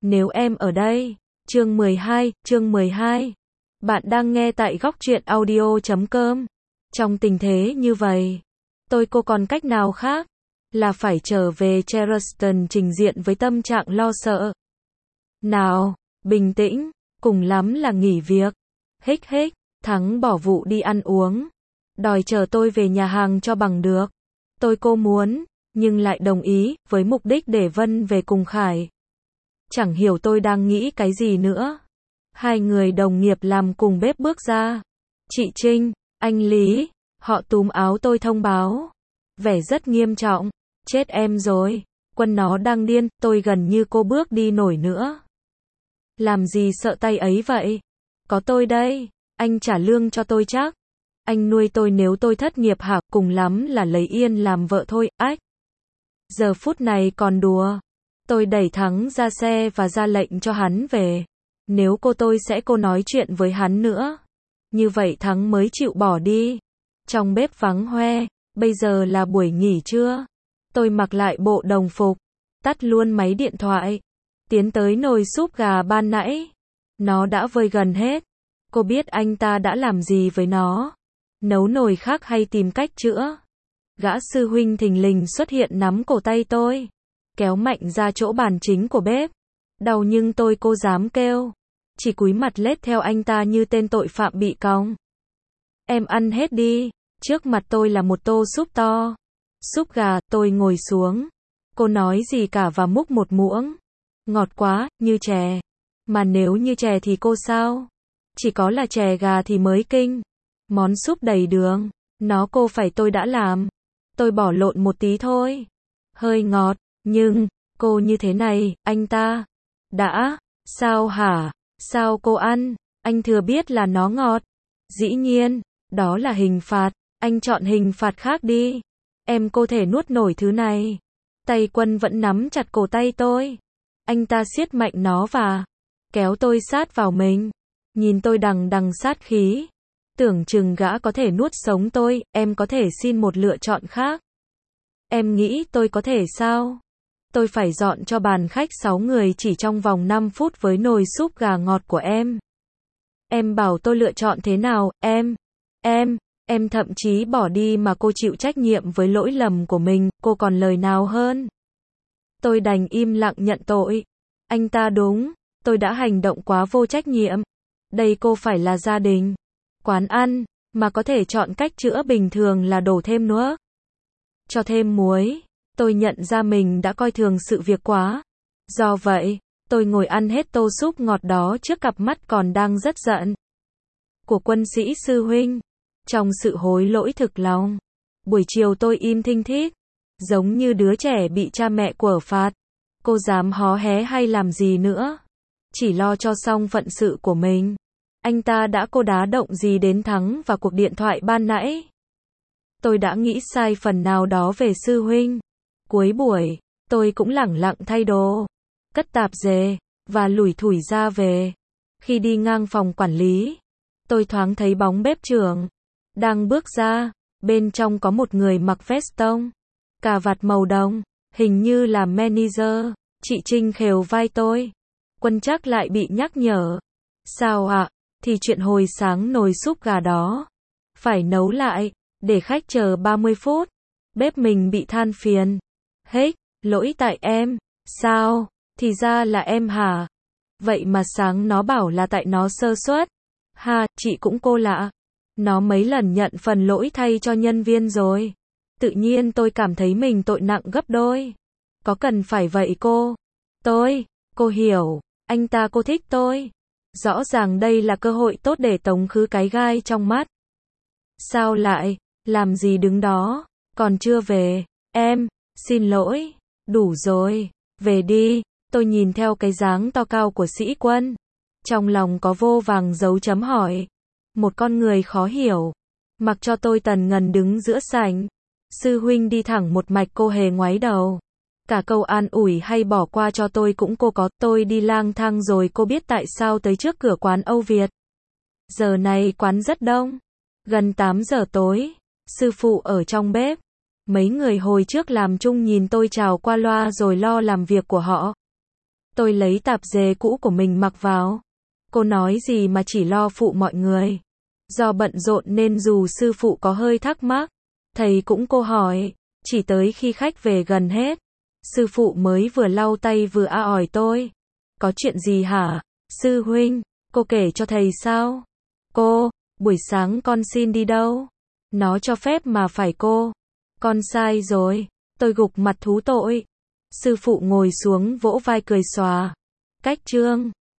Nếu em ở đây. Chương 12. Bạn đang nghe tại góc truyện audio.com. Trong tình thế như vậy, cô còn cách nào khác là phải trở về Charleston trình diện với tâm trạng lo sợ. Nào, bình tĩnh, cùng lắm là nghỉ việc. Hích, Thắng bỏ vụ đi ăn uống, đòi chờ tôi về nhà hàng cho bằng được. Cô muốn, nhưng lại đồng ý, với mục đích để Vân về cùng Khải. Chẳng hiểu tôi đang nghĩ cái gì nữa. Hai người đồng nghiệp làm cùng bếp bước ra. Chị Trinh, anh Lý, họ túm áo tôi thông báo. Vẻ rất nghiêm trọng. Chết em rồi, Quân nó đang điên, tôi gần như cô bước đi nổi nữa. Làm gì sợ tay ấy vậy? Có tôi đây, anh trả lương cho tôi chắc. Anh nuôi tôi nếu tôi thất nghiệp hả? Cùng lắm là lấy Yên làm vợ thôi, ách. Giờ phút này còn đùa. Tôi đẩy Thắng ra xe và ra lệnh cho hắn về. Nếu tôi sẽ nói chuyện với hắn nữa. Như vậy Thắng mới chịu bỏ đi. Trong bếp vắng hoe, bây giờ là buổi nghỉ trưa. Tôi mặc lại bộ đồng phục, tắt luôn máy điện thoại, tiến tới nồi súp gà ban nãy. Nó đã vơi gần hết. Cô biết anh ta đã làm gì với nó? Nấu nồi khác hay tìm cách chữa? Gã sư huynh thình lình xuất hiện nắm cổ tay tôi, kéo mạnh ra chỗ bàn chính của bếp. Đau nhưng cô dám kêu, chỉ cúi mặt lết theo anh ta như tên tội phạm bị còng. Em ăn hết đi. Trước mặt tôi là một tô súp to. Súp gà, tôi ngồi xuống. Cô nói gì cả và múc một muỗng. Ngọt quá, như chè. Mà nếu như chè thì cô sao? Chỉ có là chè gà thì mới kinh. Món súp đầy đường. Cô phải tôi đã làm. Tôi bỏ lộn một tí thôi. Hơi ngọt, nhưng, cô như thế này, anh ta. Đã, sao hả? Sao cô ăn? Anh thừa biết là nó ngọt. Dĩ nhiên, đó là hình phạt. Anh chọn hình phạt khác đi. Em cô thể nuốt nổi thứ này. Tay Quân vẫn nắm chặt cổ tay tôi. Anh ta siết mạnh nó và kéo tôi sát vào mình. Nhìn tôi đằng đằng sát khí. Tưởng chừng gã có thể nuốt sống tôi. Em có thể xin một lựa chọn khác. Em nghĩ tôi có thể sao? Tôi phải dọn cho bàn khách 6 người chỉ trong vòng 5 phút với nồi súp gà ngọt của em. Em bảo tôi lựa chọn thế nào? Em thậm chí bỏ đi mà cô chịu trách nhiệm với lỗi lầm của mình, cô còn lời nào hơn? Tôi đành im lặng nhận tội. Anh ta đúng, tôi đã hành động quá vô trách nhiệm. Đây cô phải là gia đình, quán ăn, mà có thể chọn cách chữa bình thường là đổ thêm nước, cho thêm muối. Tôi nhận ra mình đã coi thường sự việc quá. Do vậy, tôi ngồi ăn hết tô súp ngọt đó trước cặp mắt còn đang rất giận của Quân sĩ sư huynh. Trong sự hối lỗi thực lòng, buổi chiều tôi im thinh thít, giống như đứa trẻ bị cha mẹ quở phạt. Cô dám hó hé hay làm gì nữa? Chỉ lo cho xong phận sự của mình. Anh ta đã đá động gì đến Thắng và cuộc điện thoại ban nãy? Tôi đã nghĩ sai phần nào đó về sư huynh. Cuối buổi, tôi cũng lẳng lặng thay đồ, cất tạp dề, và lủi thủi ra về. Khi đi ngang phòng quản lý, tôi thoáng thấy bóng bếp trưởng đang bước ra. Bên trong có một người mặc vest tông, cà vạt màu đồng, hình như là manager. Chị Trinh khều vai tôi. Quân chắc lại bị nhắc nhở. Sao ạ? Thì chuyện hồi sáng nồi súp gà đó phải nấu lại, để khách chờ 30 phút. Bếp mình bị than phiền. Lỗi tại em. Sao? Thì ra là em hả? Vậy mà sáng nó bảo là tại nó sơ suất. Chị cũng cô lạ. Nó mấy lần nhận phần lỗi thay cho nhân viên rồi. Tự nhiên tôi cảm thấy mình tội nặng gấp đôi. Có cần phải vậy cô? Cô hiểu. Anh ta thích tôi. Rõ ràng đây là cơ hội tốt để tống khứ cái gai trong mắt. Sao lại? Làm gì đứng đó? Còn chưa về? Em, xin lỗi. Đủ rồi. Về đi. Tôi nhìn theo cái dáng to cao của sĩ Quân. Trong lòng có vô vàng dấu chấm hỏi. Một con người khó hiểu. Mặc cho tôi tần ngần đứng giữa sảnh. Sư huynh đi thẳng một mạch, cô hề ngoáy đầu. Cả câu an ủi hay bỏ qua cho tôi cũng cô có. Tôi đi lang thang rồi cô biết tại sao tới trước cửa quán Âu Việt. Giờ này quán rất đông. Gần 8 giờ tối. Sư phụ ở trong bếp. Mấy người hồi trước làm chung nhìn tôi chào qua loa rồi lo làm việc của họ. Tôi lấy tạp dề cũ của mình mặc vào. Cô nói gì mà chỉ lo phụ mọi người. Do bận rộn nên dù sư phụ có hơi thắc mắc, thầy cũng cô hỏi, chỉ tới khi khách về gần hết, sư phụ mới vừa lau tay vừa hỏi tôi. Có chuyện gì hả, sư huynh? Cô kể cho thầy sao? Cô, buổi sáng con xin đi đâu? Nó cho phép mà phải cô. Con sai rồi. Tôi gục mặt thú tội. Sư phụ ngồi xuống vỗ vai cười xòa. Cách chương